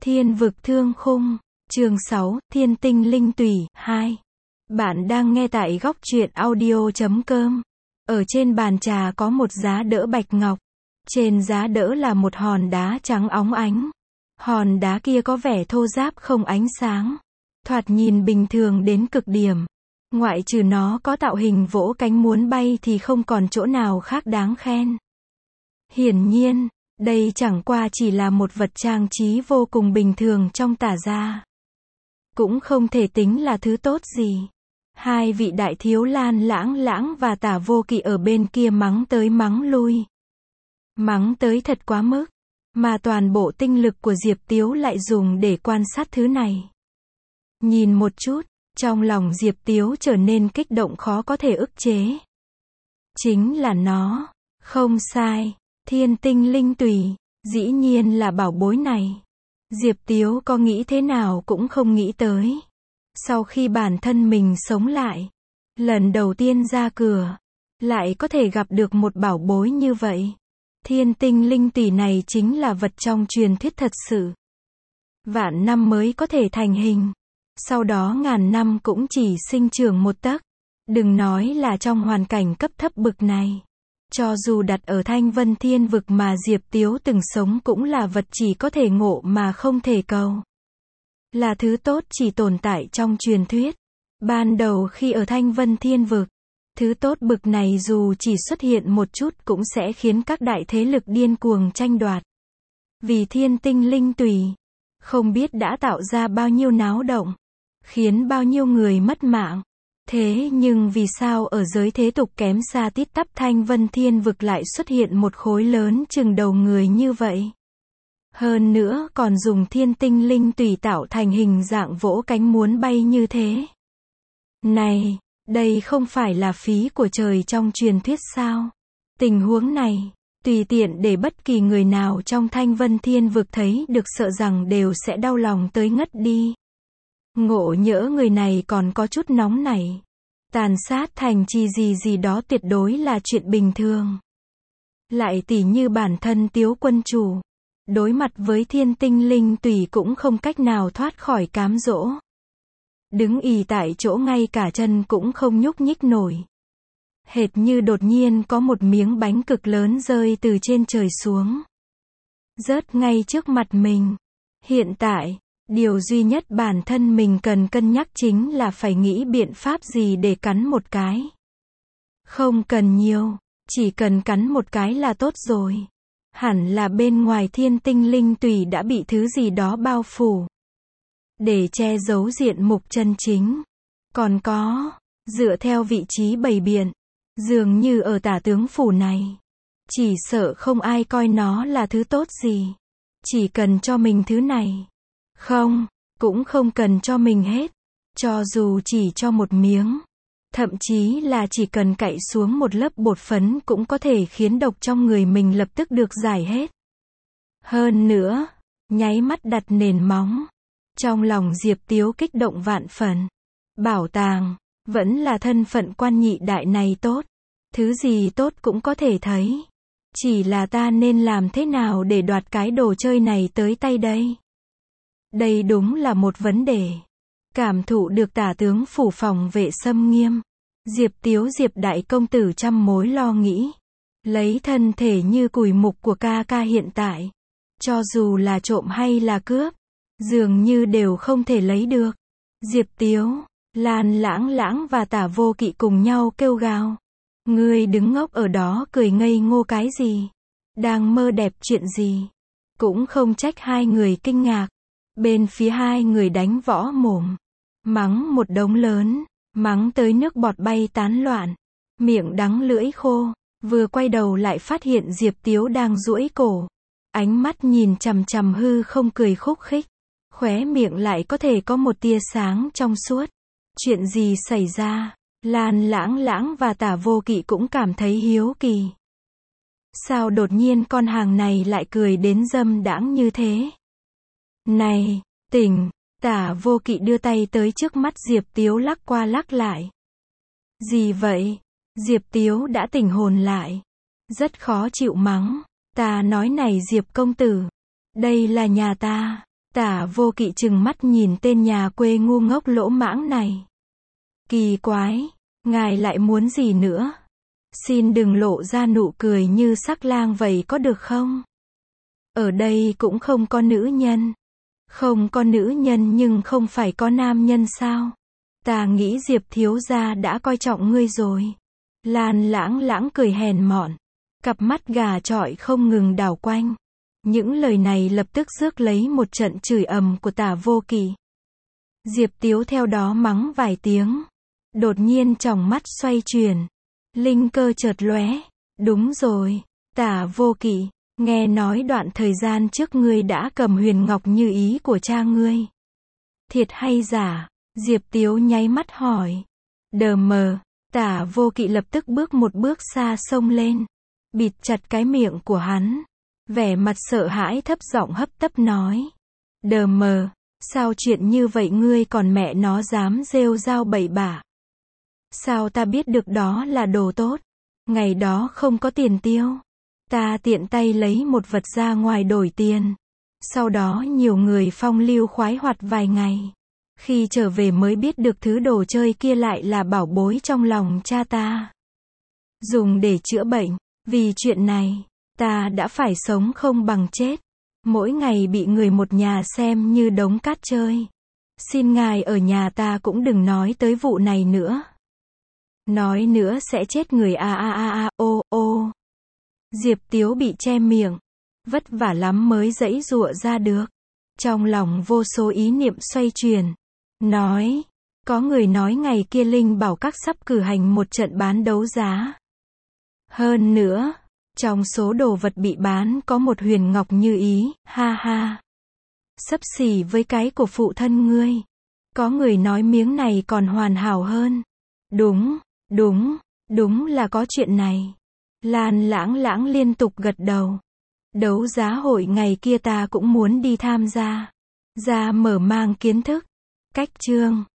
Thiên vực thương khung, chương 6, Thiên tinh linh tùy, 2. Bạn đang nghe tại góc truyện audio.com. Ở trên bàn trà có một giá đỡ bạch ngọc. Trên giá đỡ là một hòn đá trắng óng ánh. Hòn đá kia có vẻ thô ráp không ánh sáng. Thoạt nhìn bình thường đến cực điểm. Ngoại trừ nó có tạo hình vỗ cánh muốn bay thì không còn chỗ nào khác đáng khen. Hiển nhiên, đây chẳng qua chỉ là một vật trang trí vô cùng bình thường trong tả gia. Cũng không thể tính là thứ tốt gì. Hai vị đại thiếu Lan Lãng và Tả Vô Kỵ ở bên kia mắng tới mắng lui. Mắng tới thật quá mức. Mà toàn bộ tinh lực của Diệp Tiếu lại dùng để quan sát thứ này. Nhìn một chút, trong lòng Diệp Tiếu trở nên kích động khó có thể ức chế. Chính là nó. Không sai. Thiên tinh linh tùy, dĩ nhiên là bảo bối này. Diệp Tiếu có nghĩ thế nào cũng không nghĩ tới. Sau khi bản thân mình sống lại, lần đầu tiên ra cửa, lại có thể gặp được một bảo bối như vậy. Thiên tinh linh tùy này chính là vật trong truyền thuyết thật sự. Vạn năm mới có thể thành hình. Sau đó ngàn năm cũng chỉ sinh trưởng một tấc. Đừng nói là trong hoàn cảnh cấp thấp bực này. Cho dù đặt ở Thanh Vân Thiên vực mà Diệp Tiếu từng sống cũng là vật chỉ có thể ngộ mà không thể cầu. Là thứ tốt chỉ tồn tại trong truyền thuyết. Ban đầu khi ở Thanh Vân Thiên vực, thứ tốt bực này dù chỉ xuất hiện một chút cũng sẽ khiến các đại thế lực điên cuồng tranh đoạt. Vì thiên tinh linh tùy, không biết đã tạo ra bao nhiêu náo động, khiến bao nhiêu người mất mạng. Thế nhưng vì sao ở giới thế tục kém xa tít tắp Thanh Vân Thiên vực lại xuất hiện một khối lớn chừng đầu người như vậy? Hơn nữa còn dùng thiên tinh linh tùy tạo thành hình dạng vỗ cánh muốn bay như thế. Này, đây không phải là phí của trời trong truyền thuyết sao? Tình huống này, tùy tiện để bất kỳ người nào trong Thanh Vân Thiên vực thấy được sợ rằng đều sẽ đau lòng tới ngất đi. Ngộ nhỡ người này còn có chút nóng nảy. Tàn sát thành trì gì đó tuyệt đối là chuyện bình thường. Lại tỉ như bản thân Tiếu quân chủ. Đối mặt với thiên tinh linh tùy cũng không cách nào thoát khỏi cám dỗ. Đứng ì tại chỗ ngay cả chân cũng không nhúc nhích nổi. Hệt như đột nhiên có một miếng bánh cực lớn rơi từ trên trời xuống. Rớt ngay trước mặt mình. Hiện tại, điều duy nhất bản thân mình cần cân nhắc chính là phải nghĩ biện pháp gì để cắn một cái. Không cần nhiều, chỉ cần cắn một cái là tốt rồi. Hẳn là bên ngoài thiên tinh linh tùy đã bị thứ gì đó bao phủ. Để che giấu diện mục chân chính. Còn có, dựa theo vị trí bày biện, dường như ở tả tướng phủ này. Chỉ sợ không ai coi nó là thứ tốt gì. Chỉ cần cho mình thứ này. Không, cũng không cần cho mình hết. Cho dù chỉ cho một miếng. Thậm chí là chỉ cần cạy xuống một lớp bột phấn cũng có thể khiến độc trong người mình lập tức được giải hết. Hơn nữa, nháy mắt đặt nền móng. Trong lòng Diệp Tiếu kích động vạn phần. Bảo tàng, vẫn là thân phận quan nhị đại này tốt. Thứ gì tốt cũng có thể thấy. Chỉ là ta nên làm thế nào để đoạt cái đồ chơi này tới tay đây? Đây đúng là một vấn đề. Cảm thụ được tả tướng phủ phòng vệ xâm nghiêm. Diệp đại công tử trăm mối lo nghĩ. Lấy thân thể như củi mục của ca hiện tại. Cho dù là trộm hay là cướp. Dường như đều không thể lấy được. Diệp Tiếu, Lan Lãng và Tả Vô Kỵ cùng nhau kêu gào. Ngươi đứng ngốc ở đó cười ngây ngô cái gì? Đang mơ đẹp chuyện gì? Cũng không trách hai người kinh ngạc. Bên phía hai người đánh võ mồm. Mắng một đống lớn. Mắng tới nước bọt bay tán loạn. Miệng đắng lưỡi khô. Vừa quay đầu lại phát hiện Diệp Tiếu đang duỗi cổ. Ánh mắt nhìn chằm chằm hư không cười khúc khích. Khóe miệng lại có thể có một tia sáng trong suốt. Chuyện gì xảy ra? Lan Lãng và Tả Vô Kỵ cũng cảm thấy hiếu kỳ. Sao đột nhiên con hàng này lại cười đến dâm đãng như thế? Này, tỉnh! Tả Vô Kỵ đưa tay tới trước mắt Diệp Tiếu lắc qua lắc lại. Gì vậy? Diệp Tiếu đã tỉnh hồn lại. Rất khó chịu mắng. Ta nói này Diệp công tử. Đây là nhà ta. Tả Vô Kỵ trừng mắt nhìn tên nhà quê ngu ngốc lỗ mãng này. Kỳ quái, ngài lại muốn gì nữa? Xin đừng lộ ra nụ cười như sắc lang vậy có được không? Ở đây cũng không có nữ nhân. Không có nữ nhân nhưng không phải có nam nhân sao? Ta nghĩ Diệp thiếu gia đã coi trọng ngươi rồi. Lan Lãng Lãng cười hèn mọn. Cặp mắt gà trọi không ngừng đảo quanh. Những lời này lập tức rước lấy một trận chửi ầm của Tả Vô Kỵ. Diệp Tiếu theo đó mắng vài tiếng. Đột nhiên tròng mắt xoay chuyển. Linh cơ chợt lóe. Đúng rồi, Tả Vô Kỵ, nghe nói đoạn thời gian trước ngươi đã cầm huyền ngọc như ý của cha ngươi. Thiệt hay giả? Diệp Tiếu nháy mắt hỏi. Đờ mờ, Tả Vô Kỵ lập tức bước một bước xa xông lên. Bịt chặt cái miệng của hắn. Vẻ mặt sợ hãi thấp giọng hấp tấp nói. Đờ mờ, sao chuyện như vậy ngươi còn mẹ nó dám rêu rao bậy bạ? Sao ta biết được đó là đồ tốt? Ngày đó không có tiền tiêu. Ta tiện tay lấy một vật ra ngoài đổi tiền. Sau đó nhiều người phong lưu khoái hoạt vài ngày. Khi trở về mới biết được thứ đồ chơi kia lại là bảo bối trong lòng cha ta. Dùng để chữa bệnh. Vì chuyện này, ta đã phải sống không bằng chết. Mỗi ngày bị người một nhà xem như đống cát chơi. Xin ngài ở nhà ta cũng đừng nói tới vụ này nữa. Nói nữa sẽ chết người ô. Diệp Tiếu bị che miệng. Vất vả lắm mới giãy giụa ra được. Trong lòng vô số ý niệm xoay chuyển. Nói, có người nói ngày kia Linh Bảo Các sắp cử hành một trận bán đấu giá. Hơn nữa, trong số đồ vật bị bán có một huyền ngọc như ý, ha ha. Xấp xỉ với cái của phụ thân ngươi. Có người nói miếng này còn hoàn hảo hơn. Đúng là có chuyện này. Lan Lãng Lãng liên tục gật đầu. Đấu giá hội ngày kia ta cũng muốn đi tham gia. Ra mở mang kiến thức. Cách chương